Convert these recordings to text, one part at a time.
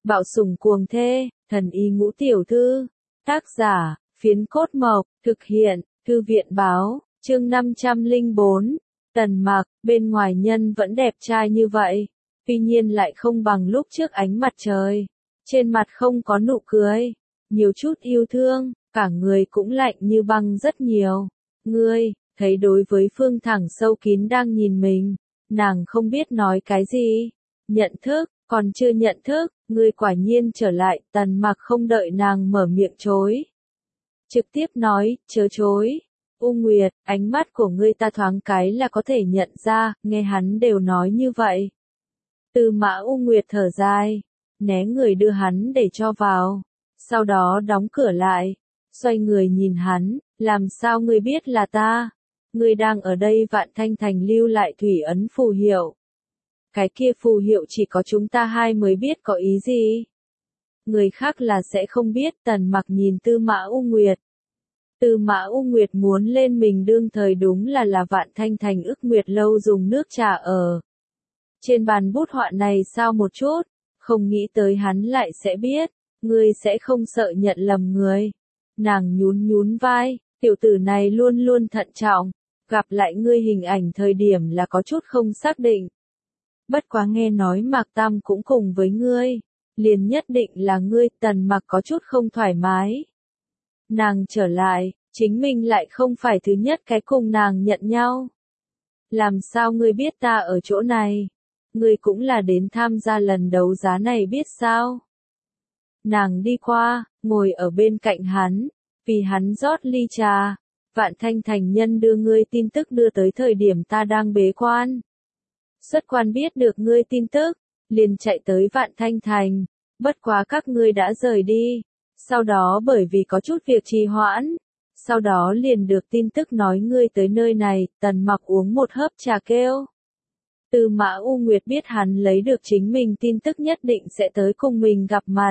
Bạo sủng cuồng thê, thần y ngũ tiểu thư. Tác giả, Phiến Cốt Mộc, thực hiện, Thư viện báo, chương 504. Tần Mặc, bên ngoài nhân vẫn đẹp trai như vậy, tuy nhiên lại không bằng lúc trước ánh mặt trời. Trên mặt không có nụ cười, nhiều chút yêu thương, cả người cũng lạnh như băng rất nhiều. Ngươi, thấy đối với Phương thẳng sâu kín đang nhìn mình, nàng không biết nói cái gì. Nhận thức, còn chưa nhận thức, ngươi quả nhiên trở lại. Tần Mặc không đợi nàng mở miệng chối, trực tiếp nói, chớ chối. U Nguyệt, ánh mắt của ngươi ta thoáng cái là có thể nhận ra, nghe hắn đều nói như vậy. Tư Mã U Nguyệt thở dài, né người đưa hắn để cho vào, sau đó đóng cửa lại, xoay người nhìn hắn, làm sao ngươi biết là ta? Ngươi đang ở đây. Vạn Thanh Thành lưu lại thủy ấn phù hiệu. Cái kia phù hiệu chỉ có chúng ta hai mới biết có ý gì. Người khác là sẽ không biết. Tần Mặc nhìn Tư Mã U Nguyệt. Tư Mã U Nguyệt muốn lên mình đương thời đúng là Vạn Thanh Thành ức nguyệt lâu dùng nước trà ở. Trên bàn bút họa này sao một chút, không nghĩ tới hắn lại sẽ biết, ngươi sẽ không sợ nhận lầm người. Nàng nhún nhún vai, tiểu tử này luôn luôn thận trọng, gặp lại ngươi hình ảnh thời điểm là có chút không xác định. Bất quá nghe nói Mạc Tam cũng cùng với ngươi, liền nhất định là ngươi. Tần Mặc có chút không thoải mái. Nàng trở lại, chính mình lại không phải thứ nhất cái cùng nàng nhận nhau. Làm sao ngươi biết ta ở chỗ này? Ngươi cũng là đến tham gia lần đấu giá này biết sao? Nàng đi qua, ngồi ở bên cạnh hắn, vì hắn rót ly trà. Vạn Thanh Thành nhân đưa ngươi tin tức đưa tới thời điểm ta đang bế quan. Xuất quan biết được ngươi tin tức, liền chạy tới Vạn Thanh Thành, bất quá các ngươi đã rời đi. Sau đó bởi vì có chút việc trì hoãn, sau đó liền được tin tức nói ngươi tới nơi này. Tần Mặc uống một hớp trà kêu. Tư Mã U Nguyệt biết hắn lấy được chính mình tin tức nhất định sẽ tới cùng mình gặp mặt.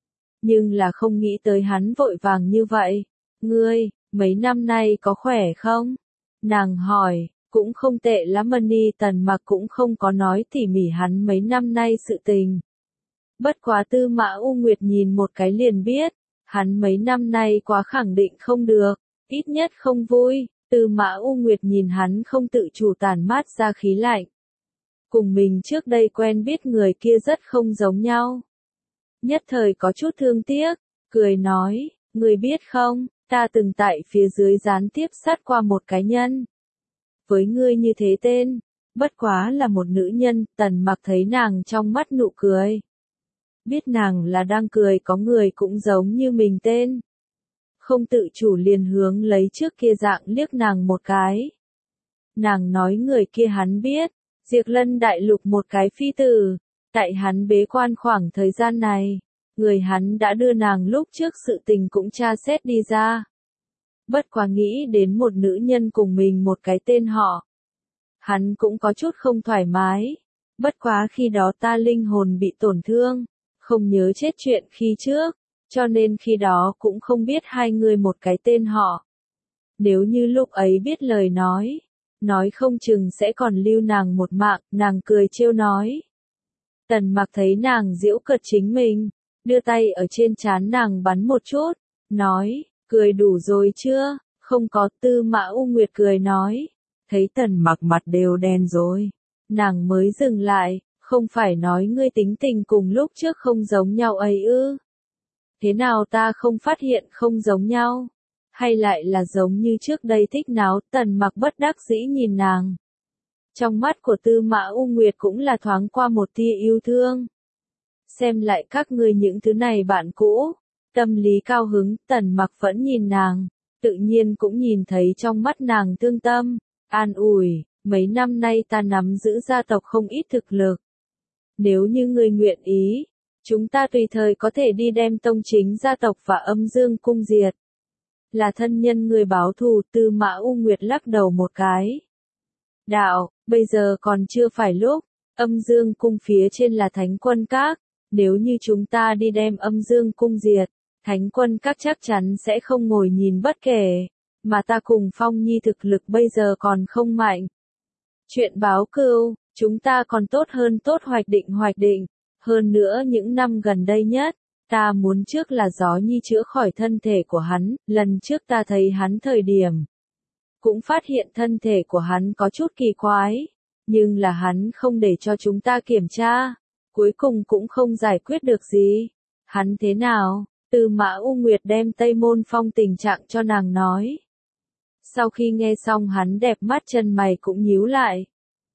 Nhưng là không nghĩ tới hắn vội vàng như vậy. Ngươi, mấy năm nay có khỏe không? Nàng hỏi, cũng không tệ lắm Mani. Tần Mặc cũng không có nói tỉ mỉ hắn mấy năm nay sự tình. Bất quá Tư Mã U Nguyệt nhìn một cái liền biết, hắn mấy năm nay quá khẳng định không được, ít nhất không vui. Tư Mã U Nguyệt nhìn hắn không tự chủ tản mát ra khí lạnh. Cùng mình trước đây quen biết người kia rất không giống nhau. Nhất thời có chút thương tiếc, cười nói, người biết không, ta từng tại phía dưới gián tiếp sát qua một cái nhân. Với ngươi như thế tên, bất quá là một nữ nhân. Tần Mặc thấy nàng trong mắt nụ cười. Biết nàng là đang cười, có người cũng giống như mình tên. Không tự chủ liền hướng lấy trước kia dạng liếc nàng một cái. Nàng nói người kia hắn biết, Diệp Lân đại lục một cái phi tử, tại hắn bế quan khoảng thời gian này, người hắn đã đưa nàng lúc trước sự tình cũng tra xét đi ra. Bất quá nghĩ đến một nữ nhân cùng mình một cái tên họ, hắn cũng có chút không thoải mái. Bất quá khi đó ta linh hồn bị tổn thương, không nhớ chết chuyện khi trước, cho nên khi đó cũng không biết hai người một cái tên họ. Nếu như lúc ấy biết lời nói không chừng sẽ còn lưu nàng một mạng. Nàng cười trêu nói. Tần Mặc thấy nàng giễu cợt chính mình, đưa tay ở trên trán nàng bắn một chút, nói, cười đủ rồi chưa? Không có. Tư Mã U Nguyệt cười nói. Thấy Tần Mặc mặt đều đen rồi, nàng mới dừng lại. Không phải nói ngươi tính tình cùng lúc trước không giống nhau ấy ư? Thế nào ta không phát hiện không giống nhau? Hay lại là giống như trước đây thích náo? Tần Mặc bất đắc dĩ nhìn nàng. Trong mắt của Tư Mã U Nguyệt cũng là thoáng qua một tia yêu thương. Xem lại các ngươi những thứ này bạn cũ, tâm lý cao hứng. Tần Mặc vẫn nhìn nàng, tự nhiên cũng nhìn thấy trong mắt nàng thương tâm, an ủi, mấy năm nay ta nắm giữ gia tộc không ít thực lực. Nếu như ngươi nguyện ý, chúng ta tùy thời có thể đi đem tông chính gia tộc và Âm Dương cung diệt. Là thân nhân người báo thù. Tư Mã U Nguyệt lắc đầu một cái. Đạo, bây giờ còn chưa phải lúc. Âm Dương cung phía trên là Thánh Quân Các. Nếu như chúng ta đi đem Âm Dương cung diệt, Thánh Quân Các chắc chắn sẽ không ngồi nhìn bất kể. Mà ta cùng Phong Nhi thực lực bây giờ còn không mạnh. Chuyện báo cừu, chúng ta còn tốt hơn tốt hoạch định. Hơn nữa những năm gần đây nhất, ta muốn trước là Gió Nhi chữa khỏi thân thể của hắn, lần trước ta thấy hắn thời điểm. Cũng phát hiện thân thể của hắn có chút kỳ quái, nhưng là hắn không để cho chúng ta kiểm tra, cuối cùng cũng không giải quyết được gì. Hắn thế nào? Tư Mã U Nguyệt đem Tây Môn Phong tình trạng cho nàng nói. Sau khi nghe xong hắn đẹp mắt chân mày cũng nhíu lại.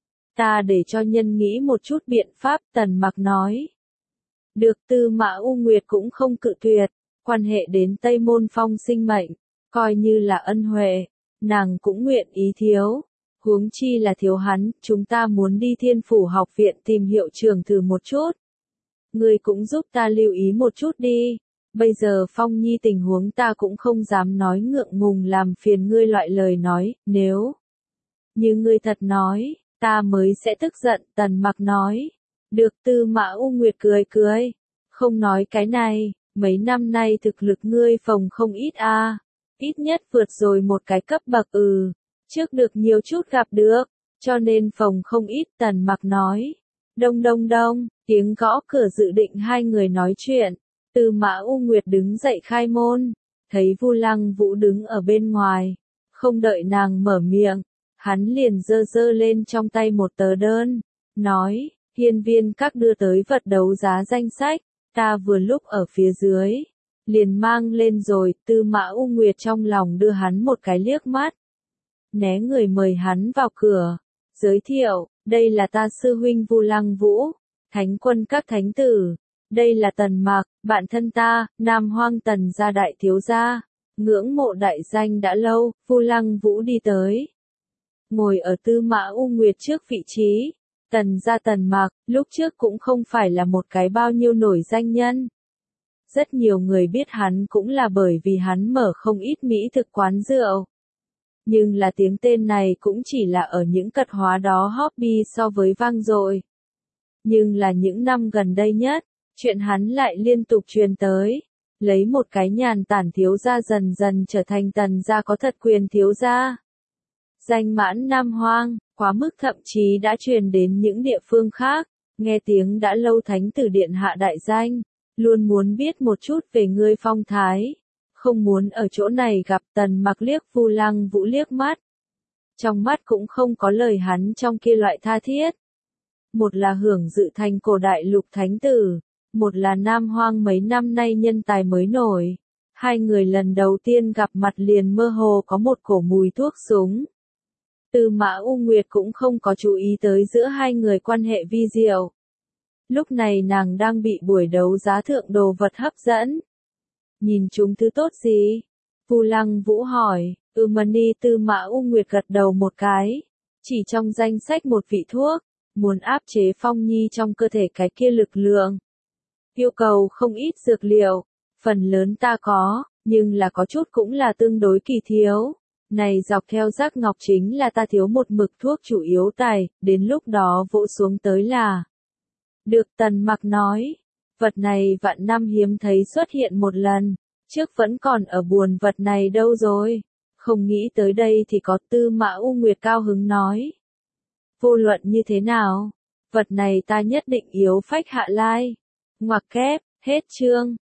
Ta để cho nhân nghĩ một chút biện pháp, Tần Mặc nói. Được, Tư Mã U Nguyệt cũng không cự tuyệt, quan hệ đến Tây Môn Phong sinh mệnh, coi như là ân huệ, nàng cũng nguyện ý thiếu. Huống chi là thiếu hắn, chúng ta muốn đi Thiên Phủ học viện tìm hiệu trường thử một chút. Ngươi cũng giúp ta lưu ý một chút đi. Bây giờ Phong Nhi tình huống ta cũng không dám nói ngượng ngùng làm phiền ngươi loại lời nói, nếu như ngươi thật nói, ta mới sẽ tức giận, Tần Mặc nói. Được, Tư Mã U Nguyệt cười cười. Không nói cái này, mấy năm nay thực lực ngươi phồng không ít a, ít nhất vượt rồi một cái cấp bậc trước được nhiều chút gặp được, cho nên phồng không ít, Tần Mặc nói. Đông đông đông, tiếng gõ cửa dự định hai người nói chuyện. Tư Mã U Nguyệt đứng dậy khai môn, thấy Vu Lăng Vũ đứng ở bên ngoài, không đợi nàng mở miệng, hắn liền giơ giơ lên trong tay một tờ đơn, nói, hiên viên các đưa tới vật đấu giá danh sách, ta vừa lúc ở phía dưới, liền mang lên rồi. Tư Mã U Nguyệt trong lòng đưa hắn một cái liếc mắt, né người mời hắn vào cửa, giới thiệu, đây là ta sư huynh Vu Lăng Vũ, thánh quân các thánh tử. Đây là Tần Mặc, bạn thân ta, Nam Hoang Tần gia đại thiếu gia, ngưỡng mộ đại danh đã lâu. Vu Lăng Vũ đi tới, ngồi ở Tư Mã U Nguyệt trước vị trí. Tần gia Tần Mặc, lúc trước cũng không phải là một cái bao nhiêu nổi danh nhân. Rất nhiều người biết hắn cũng là bởi vì hắn mở không ít mỹ thực quán rượu. Nhưng là tiếng tên này cũng chỉ là ở những cật hóa đó hobby so với vang dội. Nhưng là những năm gần đây nhất, chuyện hắn lại liên tục truyền tới, lấy một cái nhàn tản thiếu gia dần dần trở thành Tần gia có thật quyền thiếu gia. Danh mãn Nam Hoang, quá mức thậm chí đã truyền đến những địa phương khác, nghe tiếng đã lâu thánh tử điện hạ đại danh, luôn muốn biết một chút về ngươi phong thái, không muốn ở chỗ này gặp. Tần Mặc liếc Vu Lăng Vũ liếc mắt, trong mắt cũng không có lời hắn trong kia loại tha thiết. Một là hưởng dự thành cổ đại lục thánh tử, một là Nam Hoang mấy năm nay nhân tài mới nổi. Hai người lần đầu tiên gặp mặt liền mơ hồ có một cổ mùi thuốc súng. Tư Mã U Nguyệt cũng không có chú ý tới giữa hai người quan hệ vi diệu. Lúc này nàng đang bị buổi đấu giá thượng đồ vật hấp dẫn. Nhìn chúng thứ tốt gì? Vu Lăng Vũ hỏi. Mani. Tư Mã U Nguyệt gật đầu một cái. Chỉ trong danh sách một vị thuốc, muốn áp chế Phong Nhi trong cơ thể cái kia lực lượng. Yêu cầu không ít dược liệu, phần lớn ta có, nhưng là có chút cũng là tương đối kỳ thiếu. Này dọc theo giác ngọc chính là ta thiếu một mực thuốc chủ yếu tài, đến lúc đó vỗ xuống tới là. Được, Tần Mặc nói, vật này vạn năm hiếm thấy xuất hiện một lần, trước vẫn còn ở buồn vật này đâu rồi, không nghĩ tới đây thì có. Tư Mã U Nguyệt cao hứng nói. Vô luận như thế nào, vật này ta nhất định yếu phách hạ lai. Ngoặc kép, hết chương.